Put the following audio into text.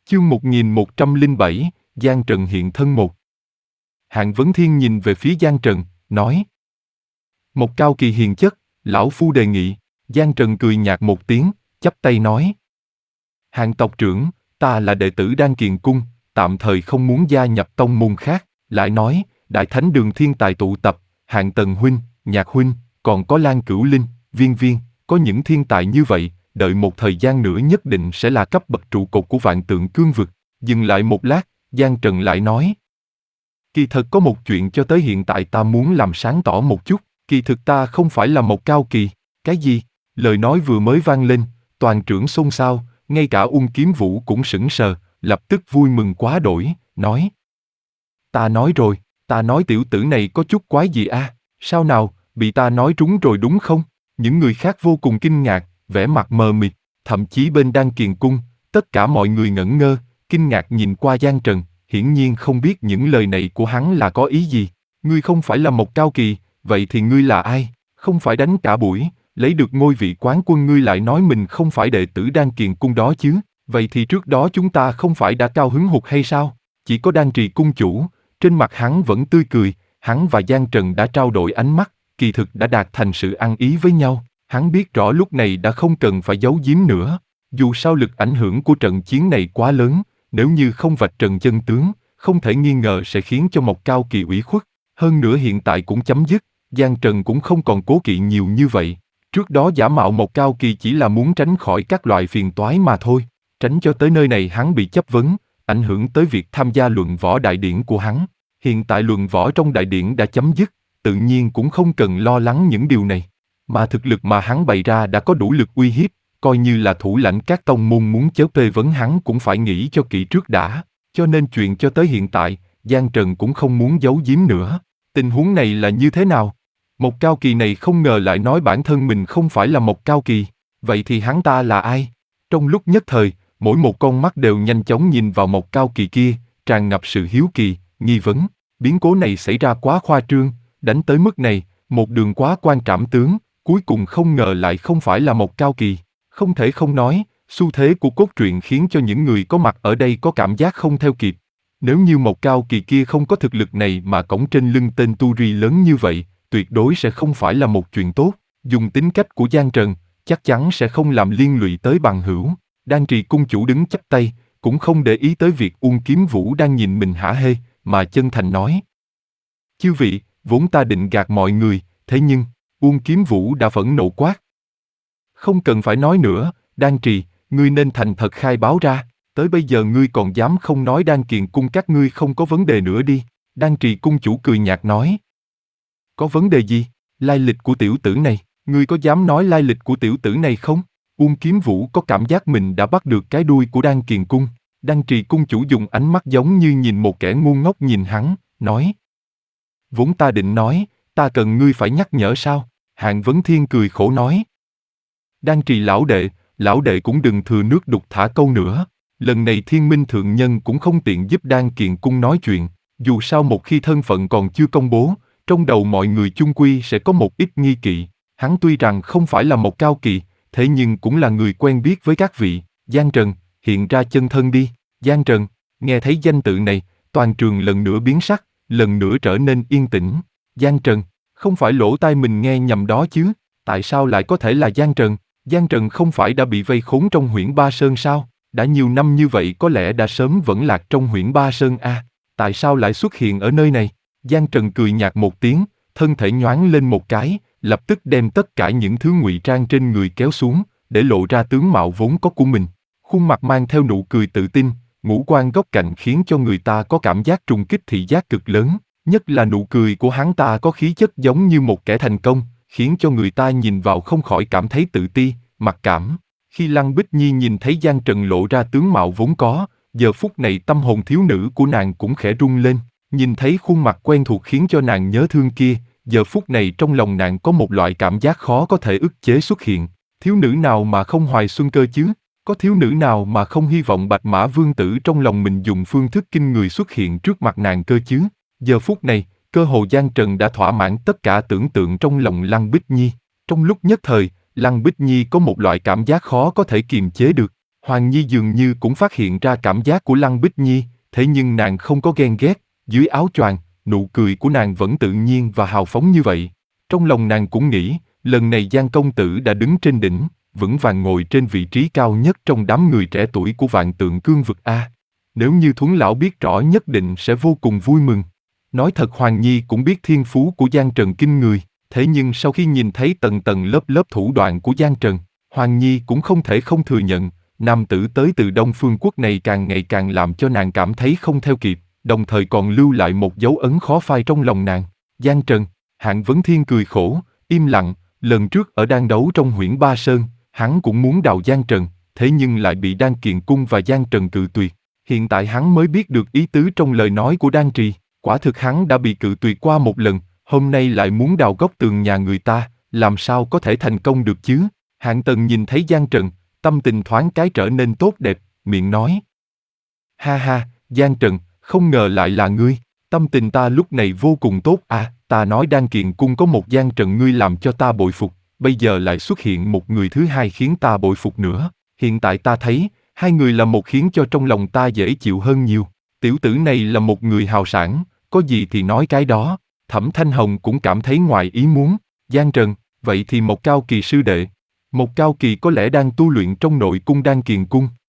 Chương 1107, Giang Trần hiện thân một. Hạng Vấn Thiên nhìn về phía Giang Trần, nói. Một Cao Kỳ hiền chất, lão phu đề nghị. Giang Trần cười nhạt một tiếng, chắp tay nói. Hạng tộc trưởng, ta là đệ tử Đan Kiền Cung, tạm thời không muốn gia nhập tông môn khác. Lại nói, Đại Thánh Đường thiên tài tụ tập, Hạng Tần huynh, Nhạc huynh, còn có Lan Cửu Linh, Viên Viên, có những thiên tài như vậy, đợi một thời gian nữa nhất định sẽ là cấp bậc trụ cột của Vạn Tượng Cương vực. Dừng lại một lát, Giang Trần lại nói. Kỳ thật có một chuyện cho tới hiện tại ta muốn làm sáng tỏ một chút, kỳ thực ta không phải là một Cao Kỳ. Cái gì? Lời nói vừa mới vang lên, toàn trưởng xôn xao, ngay cả Ung Kiếm Vũ cũng sững sờ, lập tức vui mừng quá đỗi, nói. Ta nói rồi, ta nói tiểu tử này có chút quái gì a? Sao nào, bị ta nói trúng rồi đúng không? Những người khác vô cùng kinh ngạc, vẻ mặt mờ mịt, thậm chí bên Đan Kiền Cung, tất cả mọi người ngẩn ngơ, kinh ngạc nhìn qua Giang Trần, hiển nhiên không biết những lời này của hắn là có ý gì. Ngươi không phải là một Cao Kỳ, vậy thì ngươi là ai? Không phải đánh cả buổi, lấy được ngôi vị quán quân ngươi lại nói mình không phải đệ tử Đan Kiền Cung đó chứ? Vậy thì trước đó chúng ta không phải đã cao hứng hụt hay sao? Chỉ có Đan Trì Cung chủ, trên mặt hắn vẫn tươi cười, hắn và Giang Trần đã trao đổi ánh mắt, kỳ thực đã đạt thành sự ăn ý với nhau. Hắn biết rõ lúc này đã không cần phải giấu giếm nữa. Dù sao lực ảnh hưởng của trận chiến này quá lớn, nếu như không vạch trần chân tướng, không thể nghi ngờ sẽ khiến cho một Cao Kỳ ủy khuất. Hơn nữa hiện tại cũng chấm dứt, Giang Trần cũng không còn cố kỵ nhiều như vậy. Trước đó giả mạo một Cao Kỳ chỉ là muốn tránh khỏi các loại phiền toái mà thôi. Tránh cho tới nơi này hắn bị chấp vấn, ảnh hưởng tới việc tham gia luận võ đại điển của hắn. Hiện tại luận võ trong đại điển đã chấm dứt, tự nhiên cũng không cần lo lắng những điều này. Mà thực lực mà hắn bày ra đã có đủ lực uy hiếp, coi như là thủ lãnh các tông môn muốn chớ phê vấn hắn cũng phải nghĩ cho kỹ trước đã. Cho nên chuyện cho tới hiện tại, Giang Trần cũng không muốn giấu giếm nữa. Tình huống này là như thế nào? Một Cao Kỳ này không ngờ lại nói bản thân mình không phải là một Cao Kỳ. Vậy thì hắn ta là ai? Trong lúc nhất thời, mỗi một con mắt đều nhanh chóng nhìn vào một Cao Kỳ kia, tràn ngập sự hiếu kỳ, nghi vấn. Biến cố này xảy ra quá khoa trương, đánh tới mức này, một đường quá quan trảm tướng, cuối cùng không ngờ lại không phải là một Cao Kỳ. Không thể không nói, xu thế của cốt truyện khiến cho những người có mặt ở đây có cảm giác không theo kịp. Nếu như một Cao Kỳ kia không có thực lực này mà cõng trên lưng tên tu ri lớn như vậy, tuyệt đối sẽ không phải là một chuyện tốt. Dùng tính cách của Giang Trần, chắc chắn sẽ không làm liên lụy tới bằng hữu. Đan Trì Cung chủ đứng chắp tay, cũng không để ý tới việc Ung Kiếm Vũ đang nhìn mình hả hê, mà chân thành nói. Chư vị, vốn ta định gạt mọi người, thế nhưng, Ung Kiếm Vũ đã phẫn nộ quát. Không cần phải nói nữa, Đan Trì, ngươi nên thành thật khai báo ra, tới bây giờ ngươi còn dám không nói Đan Kiền Cung các ngươi không có vấn đề nữa đi. Đan Trì Cung chủ cười nhạt nói. Có vấn đề gì? Lai lịch của tiểu tử này, ngươi có dám nói lai lịch của tiểu tử này không? Ung Kiếm Vũ có cảm giác mình đã bắt được cái đuôi của Đan Kiền Cung. Đan Trì Cung chủ dùng ánh mắt giống như nhìn một kẻ ngu ngốc nhìn hắn, nói. Vốn ta định nói, ta cần ngươi phải nhắc nhở sao? Hạng Vấn Thiên cười khổ nói. Đan Trì lão đệ cũng đừng thừa nước đục thả câu nữa. Lần này Thiên Minh Thượng Nhân cũng không tiện giúp Đan Kiền Cung nói chuyện. Dù sao một khi thân phận còn chưa công bố, trong đầu mọi người chung quy sẽ có một ít nghi kỵ. Hắn tuy rằng không phải là một Cao Kỳ, thế nhưng cũng là người quen biết với các vị. Giang Trần, hiện ra chân thân đi. Giang Trần, nghe thấy danh tự này, toàn trường lần nữa biến sắc, lần nữa trở nên yên tĩnh. Giang Trần, không phải lỗ tai mình nghe nhầm đó chứ? Tại sao lại có thể là Giang Trần? Giang Trần không phải đã bị vây khốn trong Huyễn Ba Sơn sao? Đã nhiều năm như vậy có lẽ đã sớm vẫn lạc trong Huyễn Ba Sơn a. Tại sao lại xuất hiện ở nơi này? Giang Trần cười nhạt một tiếng, thân thể nhoáng lên một cái, lập tức đem tất cả những thứ ngụy trang trên người kéo xuống, để lộ ra tướng mạo vốn có của mình. Khuôn mặt mang theo nụ cười tự tin, ngũ quan góc cạnh khiến cho người ta có cảm giác trùng kích thị giác cực lớn. Nhất là nụ cười của hắn ta có khí chất giống như một kẻ thành công, khiến cho người ta nhìn vào không khỏi cảm thấy tự ti, mặc cảm. Khi Lăng Bích Nhi nhìn thấy Giang Trần lộ ra tướng mạo vốn có, giờ phút này tâm hồn thiếu nữ của nàng cũng khẽ rung lên. Nhìn thấy khuôn mặt quen thuộc khiến cho nàng nhớ thương kia, giờ phút này trong lòng nàng có một loại cảm giác khó có thể ức chế xuất hiện. Thiếu nữ nào mà không hoài xuân cơ chứ? Có thiếu nữ nào mà không hy vọng Bạch Mã Vương tử trong lòng mình dùng phương thức kinh người xuất hiện trước mặt nàng cơ chứ? Giờ phút này, cơ hồ Giang Trần đã thỏa mãn tất cả tưởng tượng trong lòng Lăng Bích Nhi. Trong lúc nhất thời, Lăng Bích Nhi có một loại cảm giác khó có thể kiềm chế được. Hoàng Nhi dường như cũng phát hiện ra cảm giác của Lăng Bích Nhi, thế nhưng nàng không có ghen ghét, dưới áo choàng, nụ cười của nàng vẫn tự nhiên và hào phóng như vậy. Trong lòng nàng cũng nghĩ, lần này Giang công tử đã đứng trên đỉnh, vững vàng ngồi trên vị trí cao nhất trong đám người trẻ tuổi của Vạn Tượng Cương vực A. Nếu như Thuấn lão biết rõ nhất định sẽ vô cùng vui mừng. Nói thật Hoàng Nhi cũng biết thiên phú của Giang Trần kinh người, thế nhưng sau khi nhìn thấy tầng tầng lớp lớp thủ đoạn của Giang Trần, Hoàng Nhi cũng không thể không thừa nhận, nam tử tới từ Đông Phương Quốc này càng ngày càng làm cho nàng cảm thấy không theo kịp, đồng thời còn lưu lại một dấu ấn khó phai trong lòng nàng. Giang Trần, Hạng Vấn Thiên cười khổ, im lặng, lần trước ở đan đấu trong Huyễn Ba Sơn, hắn cũng muốn đào Giang Trần, thế nhưng lại bị Đan Kiền Cung và Giang Trần cự tuyệt. Hiện tại hắn mới biết được ý tứ trong lời nói của Đan Trì, quả thực hắn đã bị cự tuyệt qua một lần, hôm nay lại muốn đào góc tường nhà người ta, làm sao có thể thành công được chứ? Hạng Tần nhìn thấy Giang Trần, tâm tình thoáng cái trở nên tốt đẹp, miệng nói. Ha ha, Giang Trần, không ngờ lại là ngươi, tâm tình ta lúc này vô cùng tốt à, ta nói Đan Kiền Cung có một Giang Trần ngươi làm cho ta bội phục, bây giờ lại xuất hiện một người thứ hai khiến ta bội phục nữa, hiện tại ta thấy, hai người là một khiến cho trong lòng ta dễ chịu hơn nhiều, tiểu tử này là một người hào sảng, có gì thì nói cái đó, Thẩm Thanh Hồng cũng cảm thấy ngoài ý muốn, Giang Trần, vậy thì một Cao Kỳ sư đệ. Một Cao Kỳ có lẽ đang tu luyện trong nội cung Đan Kiền Cung,